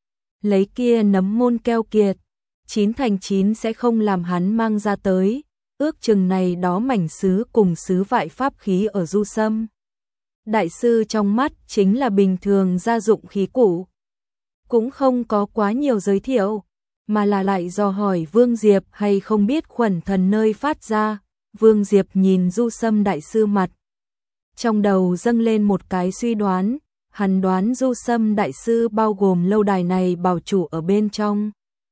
Lấy kia nấm môn keo kiệt, 9 thành 9 sẽ không làm hắn mang ra tới, ước chừng này đó mảnh sứ cùng sứ vại pháp khí ở Du Sâm. Đại sư trong mắt chính là bình thường gia dụng khí cụ. Cũng không có quá nhiều giới thiệu, mà là lại dò hỏi Vương Diệp hay không biết Khuẩn Thần nơi phát ra. Vương Diệp nhìn Du Sâm đại sư mặt, trong đầu dâng lên một cái suy đoán, hắn đoán Du Sâm đại sư bao gồm lâu đài này bảo chủ ở bên trong.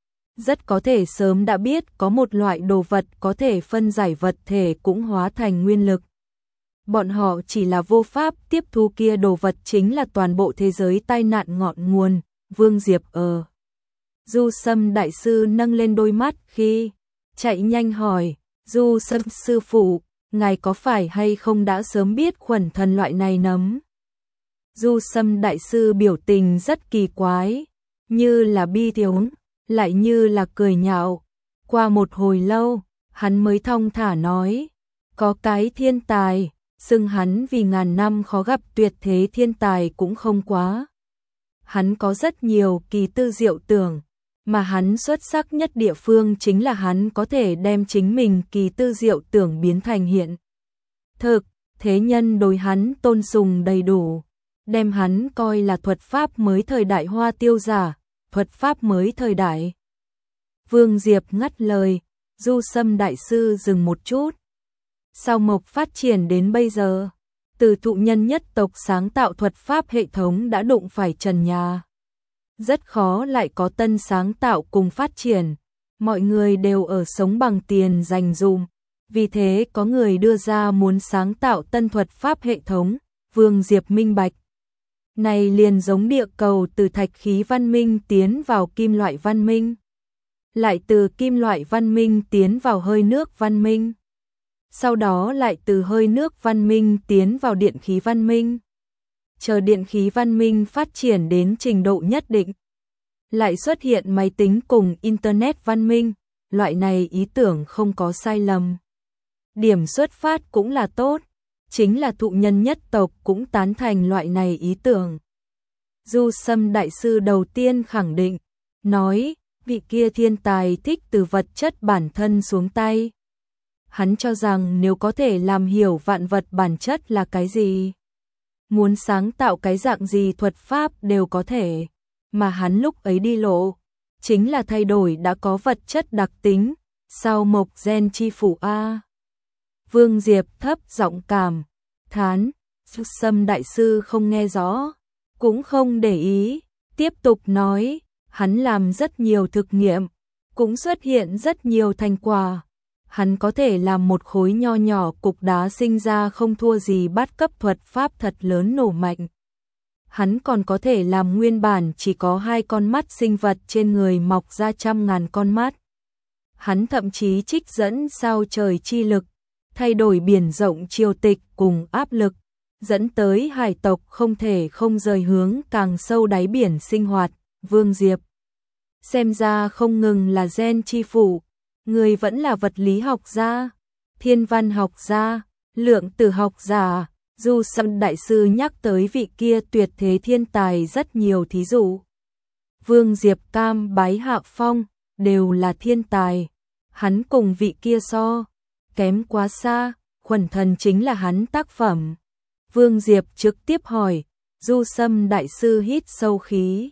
Rất có thể sớm đã biết có một loại đồ vật có thể phân giải vật thể cũng hóa thành nguyên lực. Bọn họ chỉ là vô pháp tiếp thu kia đồ vật chính là toàn bộ thế giới tai nạn ngọn nguồn. Vương Diệp Du Sâm đại sư nâng lên đôi mắt khi chạy nhanh hỏi, Du Sâm sư phụ, ngài có phải hay không đã sớm biết Khuẩn Thần loại này nấm? Du Sâm đại sư biểu tình rất kỳ quái, như là bi thương, lại như là cười nhạo. Qua một hồi lâu, hắn mới thong thả nói, có cái thiên tài, xưng hắn vì ngàn năm khó gặp tuyệt thế thiên tài cũng không quá. Hắn có rất nhiều kỳ tư diệu tưởng, mà hắn xuất sắc nhất địa phương chính là hắn có thể đem chính mình kỳ tư diệu tưởng biến thành hiện thực, thế nhân đối hắn tôn sùng đầy đủ, đem hắn coi là thuật pháp mới thời đại hoa tiêu giả, thuật pháp mới thời đại. Vương Diệp ngắt lời, Du Sâm đại sư dừng một chút. Sao Mộc phát triển đến bây giờ? Từ thụ nhân nhất tộc sáng tạo thuật pháp hệ thống đã đụng phải trần nhà. Rất khó lại có tân sáng tạo cùng phát triển. Mọi người đều ở sống bằng tiền dành dụm. Vì thế có người đưa ra muốn sáng tạo tân thuật pháp hệ thống. Vương Diệp minh bạch. Này liền giống địa cầu từ thạch khí văn minh tiến vào kim loại văn minh. Lại từ kim loại văn minh tiến vào hơi nước văn minh. Sau đó lại từ hơi nước văn minh tiến vào điện khí văn minh. Chờ điện khí văn minh phát triển đến trình độ nhất định, lại xuất hiện máy tính cùng Internet văn minh, loại này ý tưởng không có sai lầm. Điểm xuất phát cũng là tốt, chính là thụ nhân nhất tộc cũng tán thành loại này ý tưởng. Du Sâm đại sư đầu tiên khẳng định, nói, vị kia thiên tài thích từ vật chất bản thân xuống tay. Hắn cho rằng nếu có thể làm hiểu vạn vật bản chất là cái gì, muốn sáng tạo cái dạng gì thuật pháp đều có thể, mà hắn lúc ấy đi lộ, chính là thay đổi đã có vật chất đặc tính, sao Mộc gen chi phủ a. Vương Diệp thấp giọng cảm thán, Du Sâm đại sư không nghe rõ, cũng không để ý, tiếp tục nói, hắn làm rất nhiều thực nghiệm, cũng xuất hiện rất nhiều thành quả. Hắn có thể làm một khối nho nhỏ cục đá sinh ra không thua gì bát cấp thuật pháp thật lớn nổ mạnh. Hắn còn có thể làm nguyên bản chỉ có 2 con mắt sinh vật trên người mọc ra trăm ngàn con mắt. Hắn thậm chí trích dẫn sao trời chi lực, thay đổi biển rộng triều tịch cùng áp lực, dẫn tới hải tộc không thể không rời hướng càng sâu đáy biển sinh hoạt. Vương Diệp xem ra không ngừng là gen chi phủ, người vẫn là vật lý học gia, thiên văn học gia, lượng tử học giả. Du Sâm đại sư nhắc tới vị kia tuyệt thế thiên tài rất nhiều thí dụ. Vương Diệp cam bái hạ phong, đều là thiên tài. Hắn cùng vị kia so, kém quá xa, Khuẩn Thần chính là hắn tác phẩm. Vương Diệp trực tiếp hỏi, Du Sâm đại sư hít sâu khí.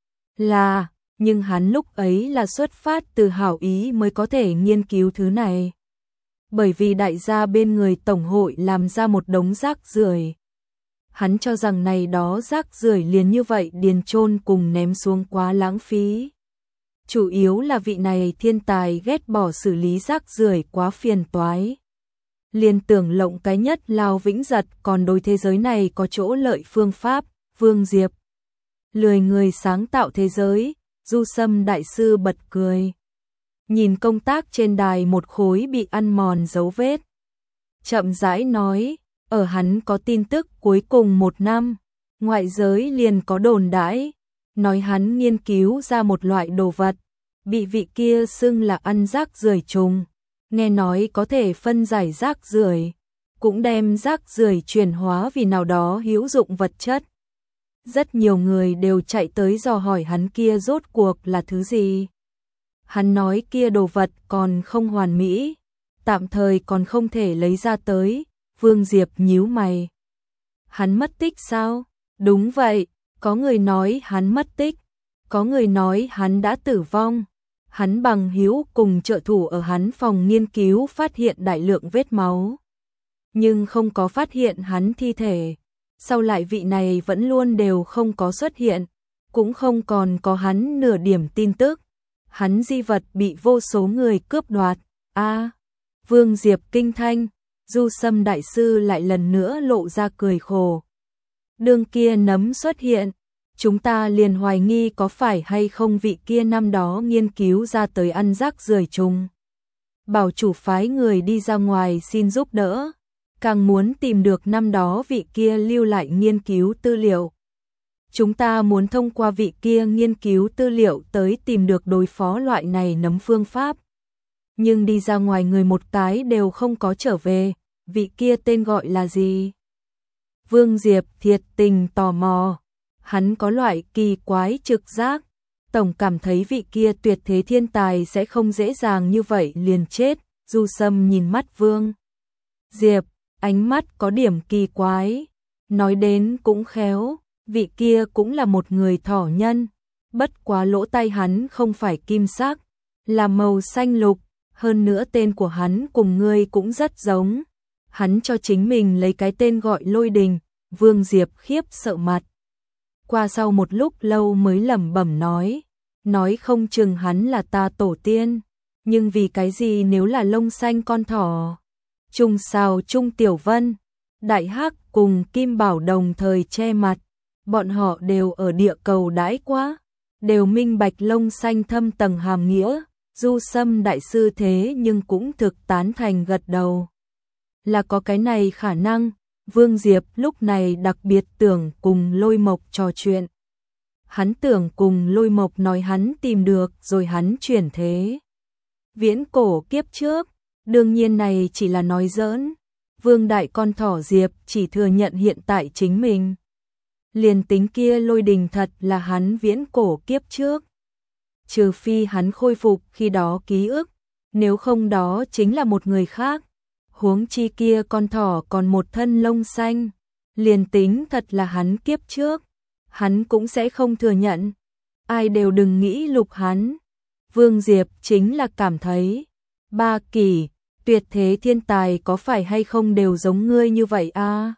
Là, nhưng hắn lúc ấy là xuất phát từ hảo ý mới có thể nghiên cứu thứ này. Bởi vì đại gia bên người tổng hội làm ra một đống rác rưởi. Hắn cho rằng này đó rác rưởi liền như vậy điền chôn cùng ném xuống quá lãng phí. Chủ yếu là vị này thiên tài ghét bỏ xử lý rác rưởi quá phiền toái. Liền tưởng lộng cái nhất lao vĩnh giật, còn đối thế giới này có chỗ lợi phương pháp. Vương Diệp lười người sáng tạo thế giới. Du Sâm đại sư bật cười. Nhìn công tác trên đài một khối bị ăn mòn dấu vết. Chậm rãi nói, ở hắn có tin tức cuối cùng 1 năm, ngoại giới liền có đồn đãi, nói hắn nghiên cứu ra một loại đồ vật, bị vị kia xưng là ăn rác rưởi trùng, nghe nói có thể phân giải rác rưởi, cũng đem rác rưởi chuyển hóa vì nào đó hữu dụng vật chất. Rất nhiều người đều chạy tới dò hỏi hắn kia rốt cuộc là thứ gì. Hắn nói kia đồ vật còn không hoàn mỹ, tạm thời còn không thể lấy ra tới. Vương Diệp nhíu mày. Hắn mất tích sao? Đúng vậy, có người nói hắn mất tích, có người nói hắn đã tử vong. Hắn bằng hữu cùng trợ thủ ở hắn phòng nghiên cứu phát hiện đại lượng vết máu, nhưng không có phát hiện hắn thi thể. Sau lại vị này vẫn luôn đều không có xuất hiện, cũng không còn có hắn nửa điểm tin tức. Hắn di vật bị vô số người cướp đoạt. Vương Diệp kinh thanh. Du Sâm đại sư lại lần nữa lộ ra cười khổ. Đường kia nấm xuất hiện, chúng ta liền hoài nghi có phải hay không vị kia năm đó nghiên cứu ra tới ăn rác rưởi trùng. Bảo chủ phái người đi ra ngoài xin giúp đỡ, càng muốn tìm được năm đó vị kia lưu lại nghiên cứu tư liệu. Chúng ta muốn thông qua vị kia nghiên cứu tư liệu tới tìm được đối phó loại này nấm phương pháp. Nhưng đi ra ngoài người một cái đều không có trở về, vị kia tên gọi là gì? Vương Diệp thiệt tình tò mò, hắn có loại kỳ quái trực giác, tổng cảm thấy vị kia tuyệt thế thiên tài sẽ không dễ dàng như vậy liền chết. Du Sâm nhìn mắt Vương Diệp, ánh mắt có điểm kỳ quái, nói đến cũng khéo, vị kia cũng là một người thỏ nhân, bất quá lỗ tai hắn không phải kim sắc, là màu xanh lục, hơn nữa tên của hắn cùng ngươi cũng rất giống. Hắn cho chính mình lấy cái tên gọi Lôi Đình. Vương Diệp khiếp sợ mặt. Qua sau một lúc lâu mới lẩm bẩm nói không chừng hắn là ta tổ tiên, nhưng vì cái gì nếu là lông xanh con thỏ? Trung Sào Trung Tiểu Vân, Đại Hắc cùng Kim Bảo đồng thời che mặt, bọn họ đều ở địa cầu đãi quá, đều minh bạch lông xanh thâm tầng hàm nghĩa. Du Sâm đại sư thế nhưng cũng thực tán thành gật đầu. Là có cái này khả năng. Vương Diệp lúc này đặc biệt tưởng cùng Lôi Mộc trò chuyện. Hắn tưởng cùng Lôi Mộc nói hắn tìm được rồi hắn chuyển thế. Viễn cổ kiếp trước, đương nhiên này chỉ là nói giỡn. Vương đại con thỏ Diệp chỉ thừa nhận hiện tại chính mình. Liền tính kia Lôi Đình thật là hắn viễn cổ kiếp trước. Trừ phi hắn khôi phục khi đó ký ức, nếu không đó chính là một người khác. Huống chi kia con thỏ còn một thân lông xanh, liền tính thật là hắn kiếp trước, hắn cũng sẽ không thừa nhận. Ai đều đừng nghĩ lục hắn. Vương Diệp chính là cảm thấy, Ba Kỳ, tuyệt thế thiên tài có phải hay không đều giống ngươi như vậy a?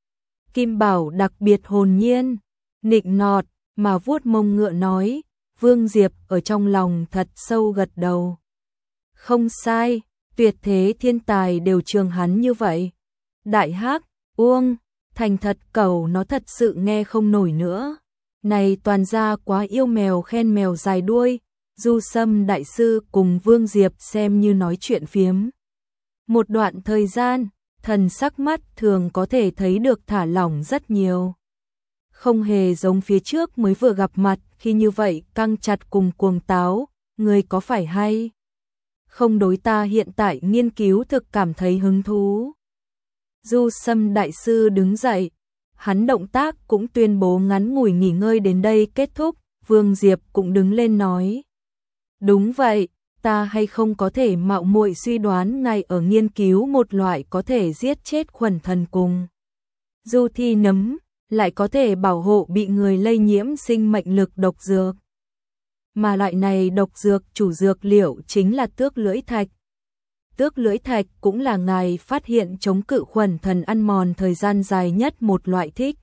Kim Bảo đặc biệt hồn nhiên, nịnh nọt, mà vuốt mông ngựa nói. Vương Diệp ở trong lòng thật sâu gật đầu. Không sai, tuyệt thế thiên tài đều trường hắn như vậy. Đại Hắc, Uông, thành thật cầu nó thật sự nghe không nổi nữa. Này toàn ra quá yêu mèo khen mèo dài đuôi. Du Sâm đại sư cùng Vương Diệp xem như nói chuyện phiếm. Một đoạn thời gian, thần sắc mắt thường có thể thấy được thả lỏng rất nhiều. Không hề giống phía trước mới vừa gặp mặt khi như vậy căng chặt cùng cuồng táo, người có phải hay không đối ta hiện tại nghiên cứu thực cảm thấy hứng thú. Du Sâm đại sư đứng dậy, hắn động tác cũng tuyên bố ngắn ngủi nghỉ ngơi đến đây kết thúc, Vương Diệp cũng đứng lên nói. Đúng vậy, ta hay không có thể mạo muội suy đoán ngay ở nghiên cứu một loại có thể giết chết khuẩn thần cùng Du Thi nấm, lại có thể bảo hộ bị người lây nhiễm sinh mệnh lực độc dược. Mà loại này độc dược chủ dược liệu chính là tước lưỡi thạch. Tước lưỡi thạch cũng là ngài phát hiện chống cự khuẩn thần ăn mòn thời gian dài nhất một loại thích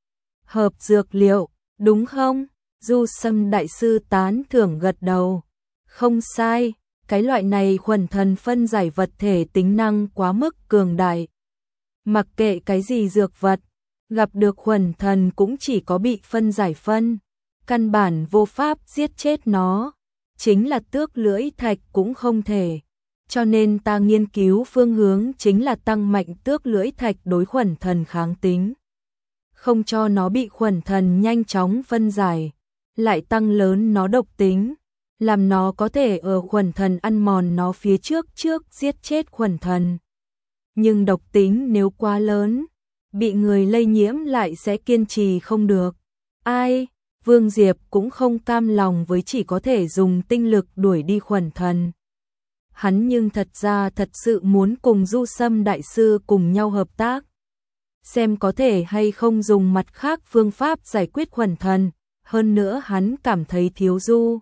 hợp dược liệu, đúng không? Du Sâm đại sư tán thưởng gật đầu. Không sai, cái loại này khuẩn thần phân giải vật thể tính năng quá mức cường đại. Mặc kệ cái gì dược vật, gặp được khuẩn thần cũng chỉ có bị phân giải phân, căn bản vô pháp giết chết nó, chính là tước lưỡi thạch cũng không thể. Cho nên ta nghiên cứu phương hướng chính là tăng mạnh tước lưỡi thạch đối khuẩn thần kháng tính. Không cho nó bị khuẩn thần nhanh chóng phân giải, lại tăng lớn nó độc tính, làm nó có thể ở khuẩn thần ăn mòn nó phía trước giết chết khuẩn thần. Nhưng độc tính nếu quá lớn, bị người lây nhiễm lại sẽ kiên trì không được. Ai, Vương Diệp cũng không cam lòng với chỉ có thể dùng tinh lực đuổi đi khuẩn thần. Hắn nhưng thật ra thật sự muốn cùng Du Sâm đại sư cùng nhau hợp tác, xem có thể hay không dùng mặt khác phương pháp giải quyết khuẩn thần, hơn nữa hắn cảm thấy thiếu Du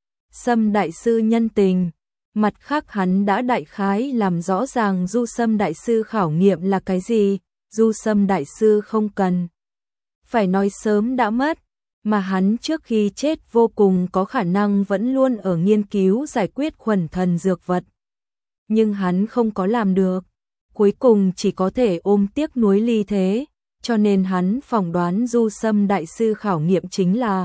Sâm đại sư nhân tình. Mặt khác hắn đã đại khái làm rõ ràng Du Sâm đại sư khảo nghiệm là cái gì, Du Sâm đại sư không cần phải nói sớm đã mất, mà hắn trước khi chết vô cùng có khả năng vẫn luôn ở nghiên cứu giải quyết khuẩn thần dược vật. Nhưng hắn không có làm được, cuối cùng chỉ có thể ôm tiếc nuối ly thế, cho nên hắn phỏng đoán Du Sâm đại sư khảo nghiệm chính là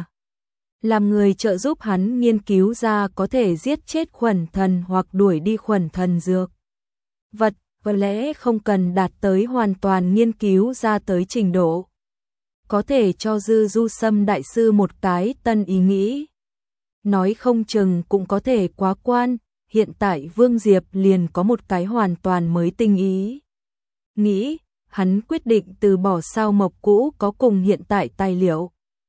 làm người trợ giúp hắn nghiên cứu ra có thể giết chết khuẩn thần hoặc đuổi đi khuẩn thần dược vật, có lẽ không cần đạt tới hoàn toàn nghiên cứu ra tới trình độ. Có thể cho Du Sâm đại sư một cái tân ý nghĩ. Nói không chừng cũng có thể quá quan, hiện tại Vương Diệp liền có một cái hoàn toàn mới tinh ý. Nghĩ, hắn quyết định từ bỏ sao mộc cũ có cùng hiện tại tài liệu.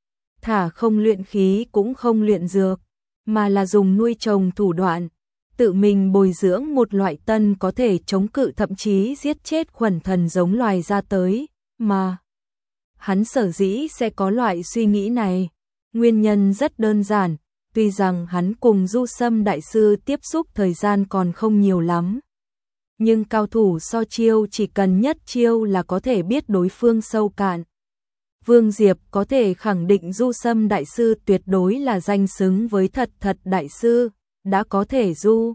Thả không luyện khí cũng không luyện dược, mà là dùng nuôi trồng thủ đoạn, tự mình bồi dưỡng một loại tân có thể chống cự thậm chí giết chết khuẩn thần giống loài ra tới, mà hắn sở dĩ sẽ có loại suy nghĩ này. Nguyên nhân rất đơn giản, tuy rằng hắn cùng Du Sâm đại sư tiếp xúc thời gian còn không nhiều lắm, nhưng cao thủ so chiêu chỉ cần nhất chiêu là có thể biết đối phương sâu cạn. Vương Diệp có thể khẳng định Du Sâm đại sư tuyệt đối là danh xứng với thật đại sư, đã có thể Du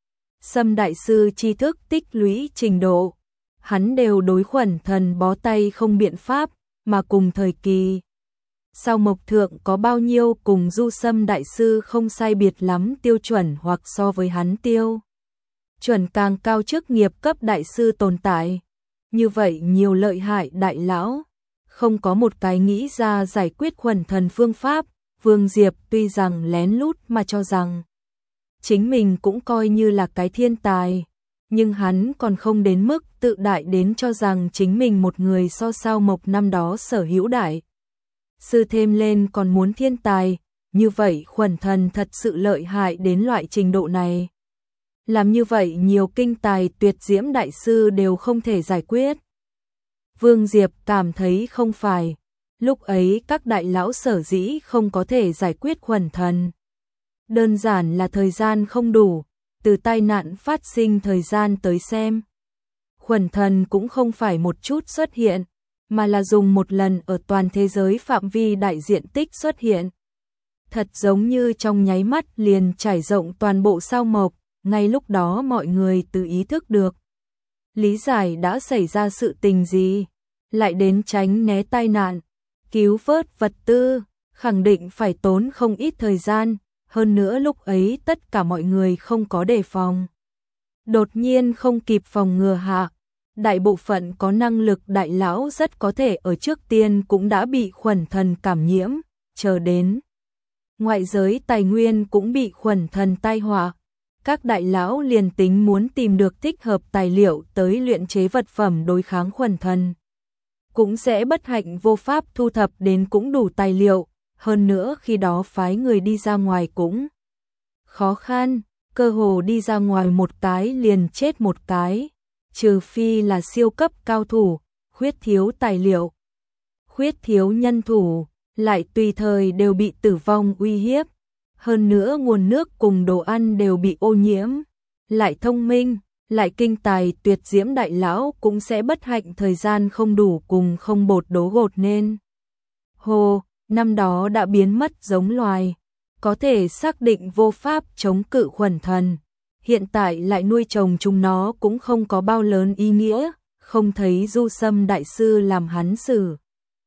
Sâm đại sư tri thức tích lũy trình độ, hắn đều đối khuẩn thần bó tay không biện pháp, mà cùng thời kỳ sao mộc thượng có bao nhiêu cùng Du Sâm đại sư không sai biệt lắm tiêu chuẩn hoặc so với hắn tiêu chuẩn càng cao chức nghiệp cấp đại sư tồn tại. Như vậy nhiều lợi hại đại lão, không có một cái nghĩ ra giải quyết khuẩn thần phương pháp. Vương Diệp tuy rằng lén lút mà cho rằng chính mình cũng coi như là cái thiên tài, nhưng hắn còn không đến mức tự đại đến cho rằng chính mình một người so sao mộc năm đó sở hữu đại sư thêm lên còn muốn thiên tài, như vậy khuẩn thần thật sự lợi hại đến loại trình độ này. Làm như vậy nhiều kinh tài tuyệt diễm đại sư đều không thể giải quyết. Vương Diệp cảm thấy không phải, lúc ấy các đại lão sở dĩ không có thể giải quyết khuẩn thần. Đơn giản là thời gian không đủ, từ tai nạn phát sinh thời gian tới xem. Khuẩn thần cũng không phải một chút xuất hiện, mà là dùng một lần ở toàn thế giới phạm vi đại diện tích xuất hiện. Thật giống như trong nháy mắt liền trải rộng toàn bộ sao mộc, ngay lúc đó mọi người tự ý thức được. Lý giải đã xảy ra sự tình gì, lại đến tránh né tai nạn, cứu vớt vật tư, khẳng định phải tốn không ít thời gian, hơn nữa lúc ấy tất cả mọi người không có đề phòng. Đột nhiên không kịp phòng ngừa hạ, đại bộ phận có năng lực đại lão rất có thể ở trước tiên cũng đã bị khuẩn thần cảm nhiễm, chờ đến ngoại giới tài nguyên cũng bị khuẩn thần tai họa. Các đại lão liền tính muốn tìm được thích hợp tài liệu tới luyện chế vật phẩm đối kháng khuẩn thần, cũng sẽ bất hạnh vô pháp thu thập đến cũng đủ tài liệu, hơn nữa khi đó phái người đi ra ngoài cũng khó khăn, cơ hồ đi ra ngoài một cái liền chết một cái, trừ phi là siêu cấp cao thủ, khuyết thiếu tài liệu, khuyết thiếu nhân thủ, lại tùy thời đều bị tử vong uy hiếp, hơn nữa nguồn nước cùng đồ ăn đều bị ô nhiễm, lại thông minh, lại kinh tài tuyệt diễm đại lão cũng sẽ bất hạnh thời gian không đủ cùng không bột đố gột nên. Hồ, năm đó đã biến mất giống loài, có thể xác định vô pháp chống cự khuẩn thần, hiện tại lại nuôi trồng chúng nó cũng không có bao lớn ý nghĩa, không thấy Du Sâm đại sư làm hắn xử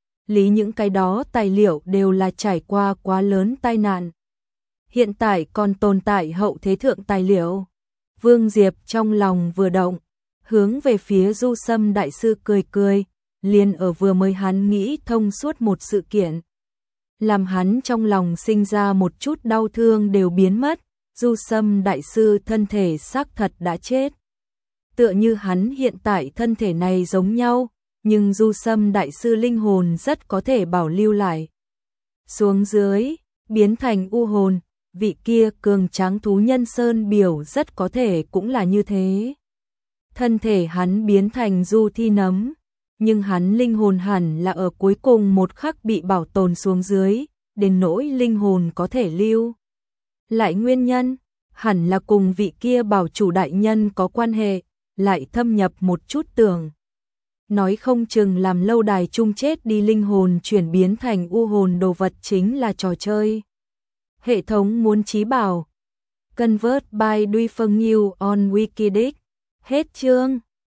lý những cái đó tài liệu đều là trải qua quá lớn tai nạn. Hiện tại còn tồn tại hậu thế thượng tài liệu. Vương Diệp trong lòng vừa động, hướng về phía Du Sâm đại sư cười cười, liền ở vừa mới hắn nghĩ thông suốt một sự kiện. Làm hắn trong lòng sinh ra một chút đau thương đều biến mất, Du Sâm đại sư thân thể xác thật đã chết. Tựa như hắn hiện tại thân thể này giống nhau, nhưng Du Sâm đại sư linh hồn rất có thể bảo lưu lại. Xuống dưới, biến thành u hồn, vị kia cường tráng thú nhân Sơn Biểu rất có thể cũng là như thế. Thân thể hắn biến thành du thi nấm, nhưng hắn linh hồn hẳn là ở cuối cùng một khắc bị bảo tồn xuống dưới, đến nỗi linh hồn có thể lưu lại nguyên nhân, hẳn là cùng vị kia bảo chủ đại nhân có quan hệ, lại thâm nhập một chút tưởng. Nói không chừng làm lâu đài chung chết đi linh hồn chuyển biến thành u hồn đồ vật chính là trò chơi. Hệ thống muốn trí bảo. Convert by Duy Phương New on Wikidic. Hết chương.